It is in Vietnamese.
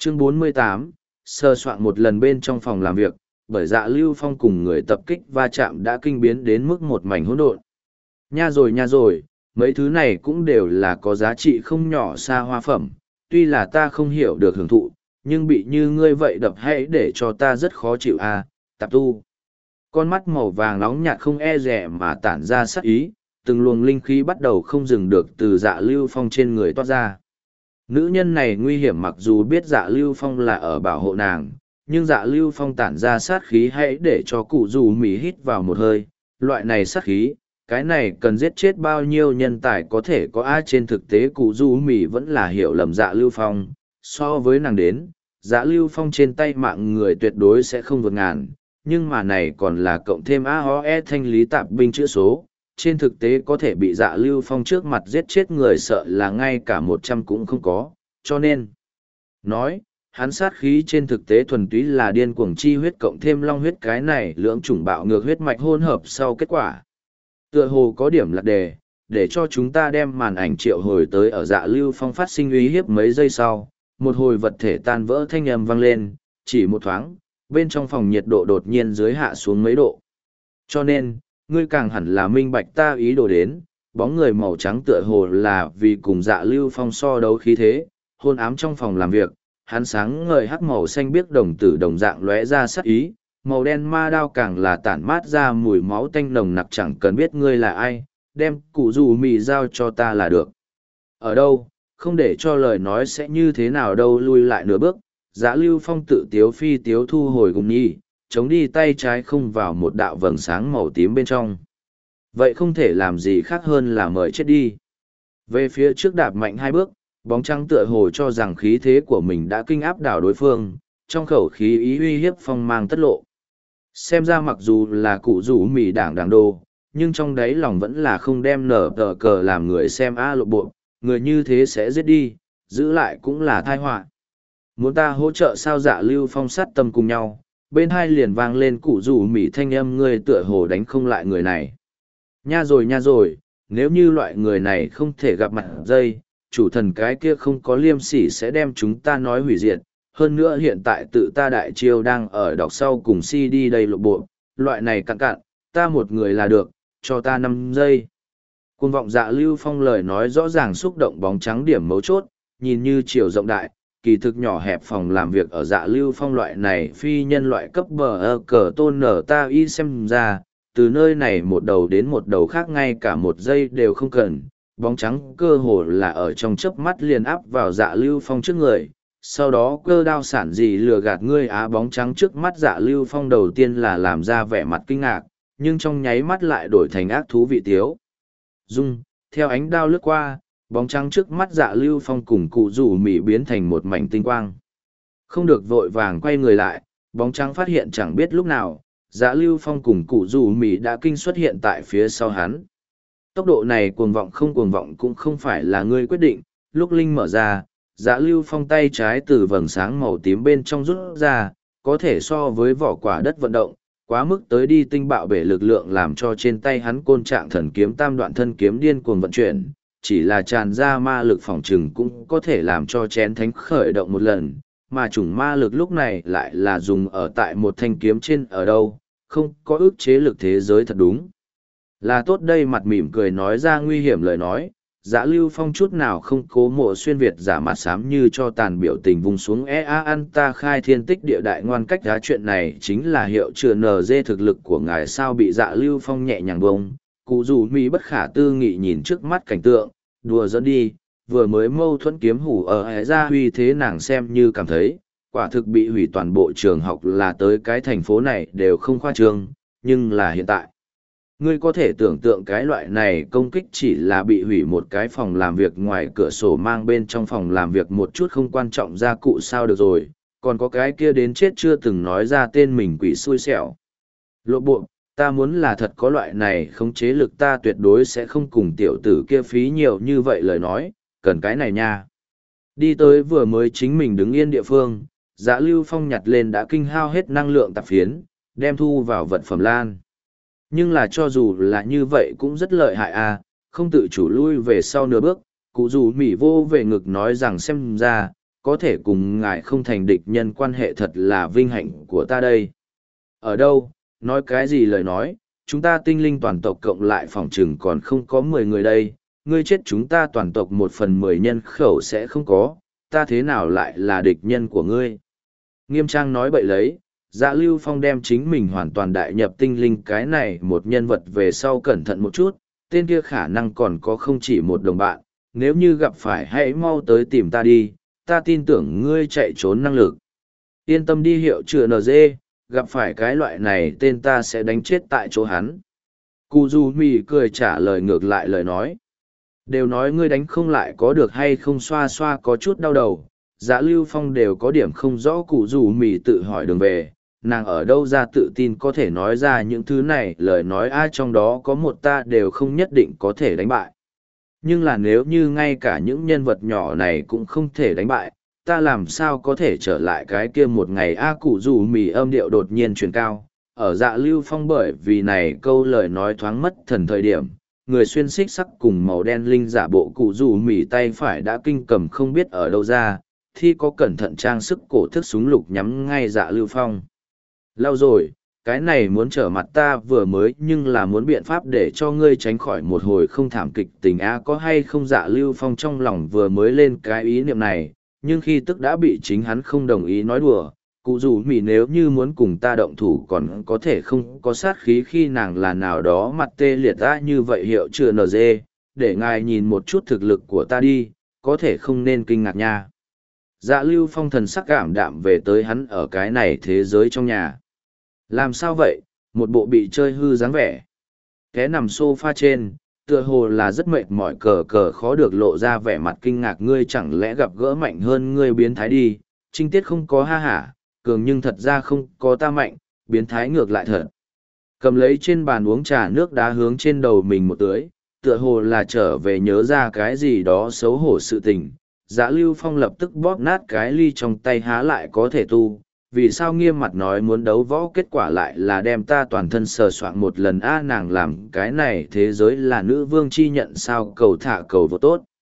Chương 48, sơ soạn một lần bên trong phòng làm việc, bởi Dạ Lưu Phong cùng người tập kích va chạm đã kinh biến đến mức một mảnh hỗn độn. Nha rồi, mấy thứ này cũng đều là có giá trị không nhỏ xa hoa phẩm, tuy là ta không hiểu được hưởng thụ, nhưng bị như ngươi vậy đập hãy để cho ta rất khó chịu à, tạp tu. Con mắt màu vàng nóng nhạt không e dè mà tản ra sắc ý, từng luồng linh khí bắt đầu không dừng được từ Dạ Lưu Phong trên người toát ra. Nữ nhân này nguy hiểm, mặc dù biết Dạ Lưu Phong là ở bảo hộ nàng, nhưng Dạ Lưu Phong tản ra sát khí hãy để cho cụ dù mì hít vào một hơi. Loại này sát khí, cái này cần giết chết bao nhiêu nhân tài có thể có ai. Trên thực tế cụ dù mì vẫn là hiểu lầm Dạ Lưu Phong. So với nàng đến, Dạ Lưu Phong trên tay mạng người tuyệt đối sẽ không vượt ngàn, nhưng mà này còn là cộng thêm AOE thanh lý tạp binh chữa số. Trên thực tế có thể bị Dạ Lưu Phong trước mặt giết chết người sợ là ngay cả 100 cũng không có, cho nên nói, hắn sát khí trên thực tế thuần túy là điên cuồng chi huyết cộng thêm long huyết, cái này lưỡng chủng bạo ngược huyết mạch hỗn hợp sau kết quả. Tựa hồ có điểm lạc đề, để cho chúng ta đem màn ảnh triệu hồi tới ở Dạ Lưu Phong phát sinh uy hiếp mấy giây sau, một hồi vật thể tan vỡ thanh âm vang lên, chỉ một thoáng, bên trong phòng nhiệt độ đột nhiên dưới hạ xuống mấy độ. Cho nên, ngươi càng hẳn là minh bạch ta ý đồ đến, bóng người màu trắng tựa hồ là vì cùng Dạ Lưu Phong so đấu khí thế, hôn ám trong phòng làm việc, hắn sáng ngời hắc màu xanh biếc đồng tử đồng dạng lóe ra sắc ý, màu đen ma đao càng là tản mát ra mùi máu tanh nồng nặc, chẳng cần biết ngươi là ai, đem cụ dù mì giao cho ta là được. Ở đâu, không để cho lời nói sẽ như thế nào đâu. Lui lại nửa bước, Dạ Lưu Phong tự tiếu phi tiếu thu hồi gùng nhi, chống đi tay trái không vào một đạo vầng sáng màu tím bên trong. Vậy không thể làm gì khác hơn là mời chết đi. Về phía trước đạp mạnh hai bước, bóng trắng tựa hồ cho rằng khí thế của mình đã kinh áp đảo đối phương, trong khẩu khí ý uy hiếp phong mang tất lộ. Xem ra mặc dù là cụ rủ mỉ đảng đô, nhưng trong đáy lòng vẫn là không đem nở tờ cờ làm người xem lộ bộ, người như thế sẽ giết đi, giữ lại cũng là tai họa. Muốn ta hỗ trợ sao? Dạ Lưu Phong sát tâm cùng nhau, bên hai liền vang lên cụ rủ mỉ thanh âm, ngươi tựa hồ đánh không lại người này. Nha rồi, nếu như loại người này không thể gặp mặt dây, chủ thần cái kia không có liêm sỉ sẽ đem chúng ta nói hủy diệt. Hơn nữa hiện tại tự ta đại chiêu đang ở đọc sau cùng CD đây lộ bộ, loại này cặn cặn, ta một người là được, cho ta 5 giây. Cuồng vọng Dạ Lưu Phong lời nói rõ ràng xúc động bóng trắng điểm mấu chốt, nhìn như chiều rộng đại, kỳ thực nhỏ hẹp phòng làm việc ở Dạ Lưu Phong loại này phi nhân loại cấp bờ cờ tôn nở ta y xem ra, từ nơi này một đầu đến một đầu khác ngay cả một giây đều không cần. Bóng trắng cơ hồ là ở trong chớp mắt liền áp vào Dạ Lưu Phong trước người, sau đó cơ đao sản gì lừa gạt ngươi á. Bóng trắng trước mắt Dạ Lưu Phong đầu tiên là làm ra vẻ mặt kinh ngạc, nhưng trong nháy mắt lại đổi thành ác thú vị tiếu dung, theo ánh đao lướt qua, bóng trắng trước mắt Dạ Lưu Phong cùng cụ rủ mỉ biến thành một mảnh tinh quang. Không được vội vàng quay người lại, bóng trắng phát hiện chẳng biết lúc nào, Dạ Lưu Phong cùng cụ rủ mỉ đã kinh xuất hiện tại phía sau hắn. Tốc độ này cuồng vọng không cuồng vọng cũng không phải là ngươi quyết định. Lúc linh mở ra, Dạ Lưu Phong tay trái từ vầng sáng màu tím bên trong rút ra, có thể so với vỏ quả đất vận động, quá mức tới đi tinh bạo bể lực lượng làm cho trên tay hắn côn trạng thần kiếm tam đoạn thân kiếm điên cuồng vận chuyển, chỉ là tràn ra ma lực phòng trừng cũng có thể làm cho chén thánh khởi động một lần, mà chủng ma lực lúc này lại là dùng ở tại một thanh kiếm trên. Ở đâu, không có ức chế lực thế giới thật đúng là tốt. Đây mặt mỉm cười nói ra nguy hiểm lời nói, Dạ Lưu Phong chút nào không cố mộ xuyên Việt giả mặt xám như cho tàn biểu tình vùng xuống ăn ta khai thiên tích địa đại ngoan cách giá. Chuyện này chính là hiệu chừa NG thực lực của ngài sao? Bị Dạ Lưu Phong nhẹ nhàng bông, cụ dù mi bất khả tư nghị nhìn trước mắt cảnh tượng, đùa dẫn đi, vừa mới mâu thuẫn kiếm hủ ở hệ ra huy thế nàng xem như cảm thấy, quả thực bị hủy toàn bộ trường học là tới cái thành phố này đều không khoa trương, nhưng là hiện tại. Ngươi có thể tưởng tượng cái loại này công kích chỉ là bị hủy một cái phòng làm việc ngoài cửa sổ mang bên trong phòng làm việc một chút không quan trọng gia cụ sao được rồi, còn có cái kia đến chết chưa từng nói ra tên mình quỷ xui xẻo. Lộ bộ, ta muốn là thật có loại này khống chế lực ta tuyệt đối sẽ không cùng tiểu tử kia phí nhiều như vậy lời nói, cần cái này nha. Đi tới vừa mới chính mình đứng yên địa phương, Dạ Lưu Phong nhặt lên đã kinh hao hết năng lượng tạp phiến, đem thu vào vật phẩm lan. Nhưng là cho dù là như vậy cũng rất lợi hại à, không tự chủ lui về sau nửa bước, cụ dù mỉ vô về ngực nói rằng xem ra, có thể cùng ngài không thành địch nhân quan hệ thật là vinh hạnh của ta đây. Ở đâu, nói cái gì lời nói, chúng ta tinh linh toàn tộc cộng lại phòng chừng còn không có 10 người đây, ngươi chết chúng ta toàn tộc 1/10 nhân khẩu sẽ không có, ta thế nào lại là địch nhân của ngươi. Nghiêm trang nói bậy lấy, Dạ Lưu Phong đem chính mình hoàn toàn đại nhập tinh linh cái này một nhân vật về sau cẩn thận một chút, tên kia khả năng còn có không chỉ một đồng bạn, nếu như gặp phải hãy mau tới tìm ta đi, ta tin tưởng ngươi chạy trốn năng lực. Yên tâm đi, hiệu chữa NG, gặp phải cái loại này tên ta sẽ đánh chết tại chỗ hắn. Cụ Du Mì cười trả lời ngược lại lời nói. Đều nói ngươi đánh không lại có được hay không, xoa xoa có chút đau đầu. Dạ Lưu Phong đều có điểm không rõ. Cụ Du Mì tự hỏi đường về, nàng ở đâu ra tự tin có thể nói ra những thứ này, lời nói ai trong đó có một ta đều không nhất định có thể đánh bại. Nhưng là nếu như ngay cả những nhân vật nhỏ này cũng không thể đánh bại, ta làm sao có thể trở lại cái kia một ngày. Cụ Du Mì âm điệu đột nhiên truyền cao, ở Dạ Lưu Phong bởi vì này câu lời nói thoáng mất thần thời điểm, người xuyên xích sắc cùng màu đen linh giả bộ Cụ Du Mì tay phải đã kinh cầm không biết ở đâu ra, thi có cẩn thận trang sức cổ thức súng lục nhắm ngay Dạ Lưu Phong. Lâu rồi, cái này muốn trở mặt ta vừa mới nhưng là muốn biện pháp để cho ngươi tránh khỏi một hồi không thảm kịch tình có hay không. Dạ Lưu Phong trong lòng vừa mới lên cái ý niệm này, nhưng khi tức đã bị chính hắn không đồng ý nói đùa. Cụ dù mỉ nếu như muốn cùng ta động thủ còn có thể không có sát khí khi nàng là nào đó mặt tê liệt ta như vậy, hiệu chữa NG, để ngài nhìn một chút thực lực của ta đi, có thể không nên kinh ngạc nha. Dạ Lưu Phong thần sắc cảm đạm về tới hắn ở cái này thế giới trong nhà. Làm sao vậy, một bộ bị chơi hư dáng vẻ. Té nằm sofa trên, tựa hồ là rất mệt mỏi, cờ khó được lộ ra vẻ mặt kinh ngạc. Ngươi chẳng lẽ gặp gỡ mạnh hơn ngươi biến thái đi, trinh tiết không có ha hả, cường nhưng thật ra không có ta mạnh, biến thái ngược lại thật. Cầm lấy trên bàn uống trà nước đá hướng trên đầu mình một tưới, tựa hồ là trở về nhớ ra cái gì đó xấu hổ sự tình. Dạ Lưu Phong lập tức bóp nát cái ly trong tay, há lại có thể tu, vì sao nghiêm mặt nói muốn đấu võ, kết quả lại là đem ta toàn thân sờ soạn một lần. Nàng làm cái này thế giới là nữ vương chi nhận sao, cầu thả cầu vô tốt.